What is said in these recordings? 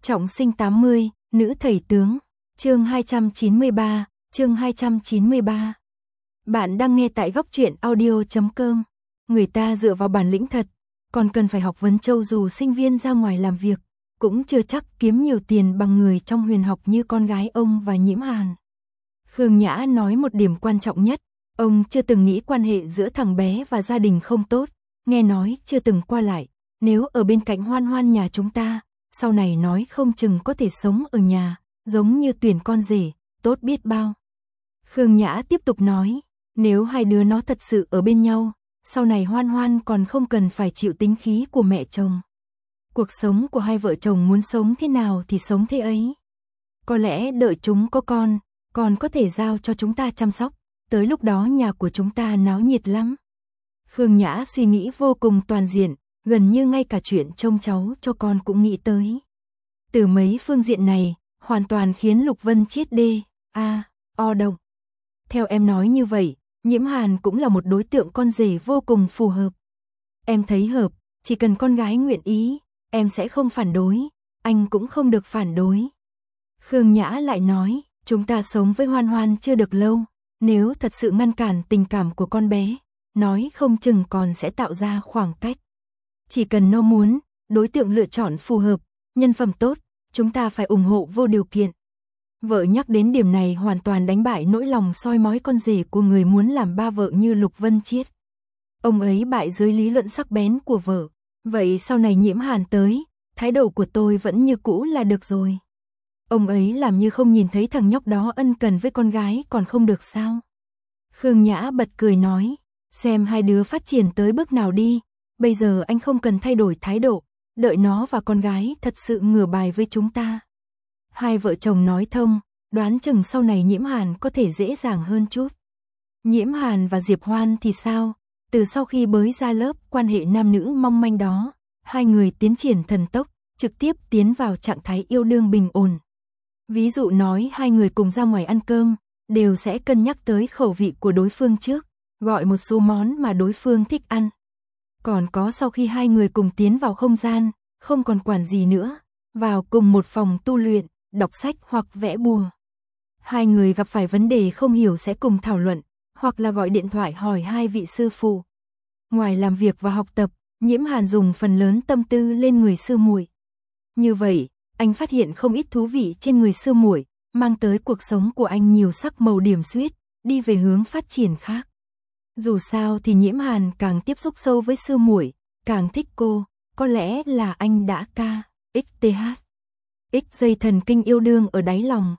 Trọng sinh 80, nữ thầy tướng. Chương 293, chương 293. Bạn đang nghe tại góc truyện audio.com. Người ta dựa vào bản lĩnh thật, còn cần phải học vấn châu dù sinh viên ra ngoài làm việc, cũng chưa chắc kiếm nhiều tiền bằng người trong huyền học như con gái ông và Nhiễm Hàn. Khương Nhã nói một điểm quan trọng nhất, ông chưa từng nghĩ quan hệ giữa thằng bé và gia đình không tốt, nghe nói chưa từng qua lại, nếu ở bên cạnh Hoan Hoan nhà chúng ta, sau này nói không chừng có thể sống ở nhà, giống như tuyển con rể, tốt biết bao. Khương Nhã tiếp tục nói, nếu hai đứa nó thật sự ở bên nhau, sau này Hoan Hoan còn không cần phải chịu tính khí của mẹ chồng. Cuộc sống của hai vợ chồng muốn sống thế nào thì sống thế ấy. Có lẽ đợi chúng có con, còn có thể giao cho chúng ta chăm sóc, tới lúc đó nhà của chúng ta náo nhiệt lắm. Khương Nhã suy nghĩ vô cùng toàn diện, gần như ngay cả chuyện trông cháu cho con cũng nghĩ tới. Từ mấy phương diện này, hoàn toàn khiến Lục Vân Chiết o động. Theo em nói như vậy, Nhiễm Hàn cũng là một đối tượng con rể vô cùng phù hợp. Em thấy hợp, chỉ cần con gái nguyện ý, em sẽ không phản đối, anh cũng không được phản đối. Khương Nhã lại nói, chúng ta sống với Hoan Hoan chưa được lâu, nếu thật sự ngăn cản tình cảm của con bé, nói không chừng còn sẽ tạo ra khoảng cách. Chỉ cần nó muốn, đối tượng lựa chọn phù hợp, nhân phẩm tốt, chúng ta phải ủng hộ vô điều kiện. Vợ nhắc đến điểm này hoàn toàn đánh bại nỗi lòng soi mói con rể của người muốn làm ba vợ như Lục Vân Chiết. Ông ấy bại dưới lý luận sắc bén của vợ. Vậy sau này Nhiễm Hàn tới, thái độ của tôi vẫn như cũ là được rồi. Ông ấy làm như không nhìn thấy thằng nhóc đó ân cần với con gái còn không được sao? Khương Nhã bật cười nói, xem hai đứa phát triển tới bước nào đi, bây giờ anh không cần thay đổi thái độ, đợi nó và con gái thật sự ngửa bài với chúng ta. Hai vợ chồng nói thông, đoán chừng sau này Nhiễm Hàn có thể dễ dàng hơn chút. Nhiễm Hàn và Diệp Hoan thì sao? Từ sau khi bới ra lớp quan hệ nam nữ mong manh đó, hai người tiến triển thần tốc, trực tiếp tiến vào trạng thái yêu đương bình ổn. Ví dụ nói hai người cùng ra ngoài ăn cơm, đều sẽ cân nhắc tới khẩu vị của đối phương trước, gọi một số món mà đối phương thích ăn. Còn có sau khi hai người cùng tiến vào không gian, không còn quản gì nữa, vào cùng một phòng tu luyện, đọc sách hoặc vẽ bùa. Hai người gặp phải vấn đề không hiểu sẽ cùng thảo luận, hoặc là gọi điện thoại hỏi hai vị sư phụ. Ngoài làm việc và học tập, Nhiễm Hàn dùng phần lớn tâm tư lên người sư muội. Như vậy, anh phát hiện không ít thú vị trên người sư muội, mang tới cuộc sống của anh nhiều sắc màu điểm xuyết, đi về hướng phát triển khác. Dù sao thì Nhiễm Hàn càng tiếp xúc sâu với sư muội, càng thích cô, có lẽ là anh đã X dây thần kinh yêu đương ở đáy lòng,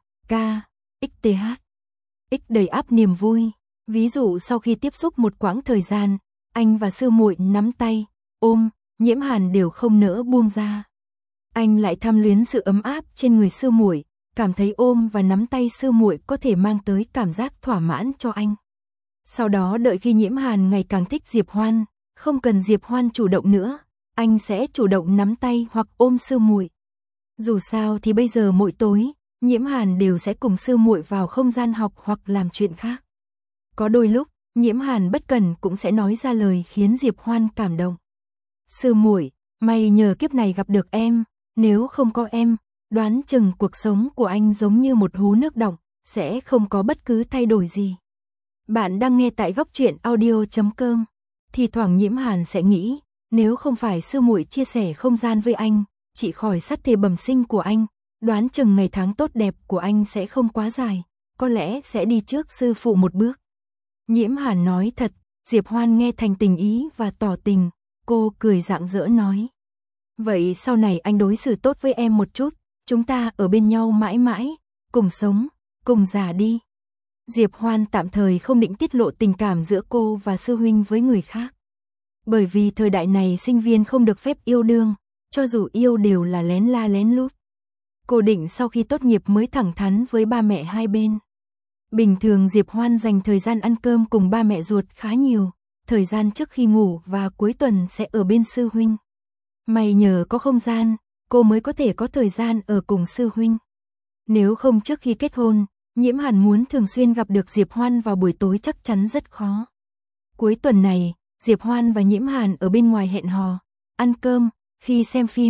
X đầy áp niềm vui. Ví dụ sau khi tiếp xúc một quãng thời gian, anh và sư muội nắm tay, ôm, Nhiễm Hàn đều không nỡ buông ra. Anh lại tham luyến sự ấm áp trên người sư muội, cảm thấy ôm và nắm tay sư muội có thể mang tới cảm giác thỏa mãn cho anh. Sau đó đợi khi Nhiễm Hàn ngày càng thích Diệp Hoan, không cần Diệp Hoan chủ động nữa, anh sẽ chủ động nắm tay hoặc ôm sư muội. Dù sao thì bây giờ mỗi tối, Nhiễm Hàn đều sẽ cùng sư muội vào không gian học hoặc làm chuyện khác. Có đôi lúc, Nhiễm Hàn bất cần cũng sẽ nói ra lời khiến Diệp Hoan cảm động. Sư muội, may nhờ kiếp này gặp được em, nếu không có em, đoán chừng cuộc sống của anh giống như một hố nước đọng, sẽ không có bất cứ thay đổi gì. Bạn đang nghe tại góc truyện audio.com. Thì thoảng Nhiễm Hàn sẽ nghĩ, nếu không phải sư muội chia sẻ không gian với anh, chỉ khỏi sát thể bẩm sinh của anh, đoán chừng ngày tháng tốt đẹp của anh sẽ không quá dài, có lẽ sẽ đi trước sư phụ một bước. Nhiễm Hàn nói thật, Diệp Hoan nghe thành tình ý và tỏ tình, cô cười rạng rỡ nói. Vậy sau này anh đối xử tốt với em một chút, chúng ta ở bên nhau mãi mãi, cùng sống, cùng già đi. Diệp Hoan tạm thời không định tiết lộ tình cảm giữa cô và sư huynh với người khác. Bởi vì thời đại này sinh viên không được phép yêu đương, cho dù yêu đều là lén la lén lút. Cô định sau khi tốt nghiệp mới thẳng thắn với ba mẹ hai bên. Bình thường Diệp Hoan dành thời gian ăn cơm cùng ba mẹ ruột khá nhiều, thời gian trước khi ngủ và cuối tuần sẽ ở bên sư huynh. May nhờ có không gian, cô mới có thể có thời gian ở cùng sư huynh. Nếu không trước khi kết hôn, Nhiễm Hàn muốn thường xuyên gặp được Diệp Hoan vào buổi tối chắc chắn rất khó. Cuối tuần này, Diệp Hoan và Nhiễm Hàn ở bên ngoài hẹn hò, ăn cơm, khi xem phim,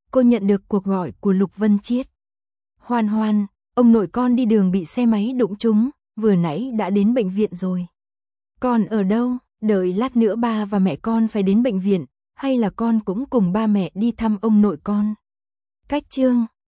cô nhận được cuộc gọi của Lục Vân Chiết. Hoan Hoan, ông nội con đi đường bị xe máy đụng trúng, vừa nãy đã đến bệnh viện rồi. Con ở đâu? Đợi lát nữa ba và mẹ con phải đến bệnh viện, hay là con cũng cùng ba mẹ đi thăm ông nội con? Cách chương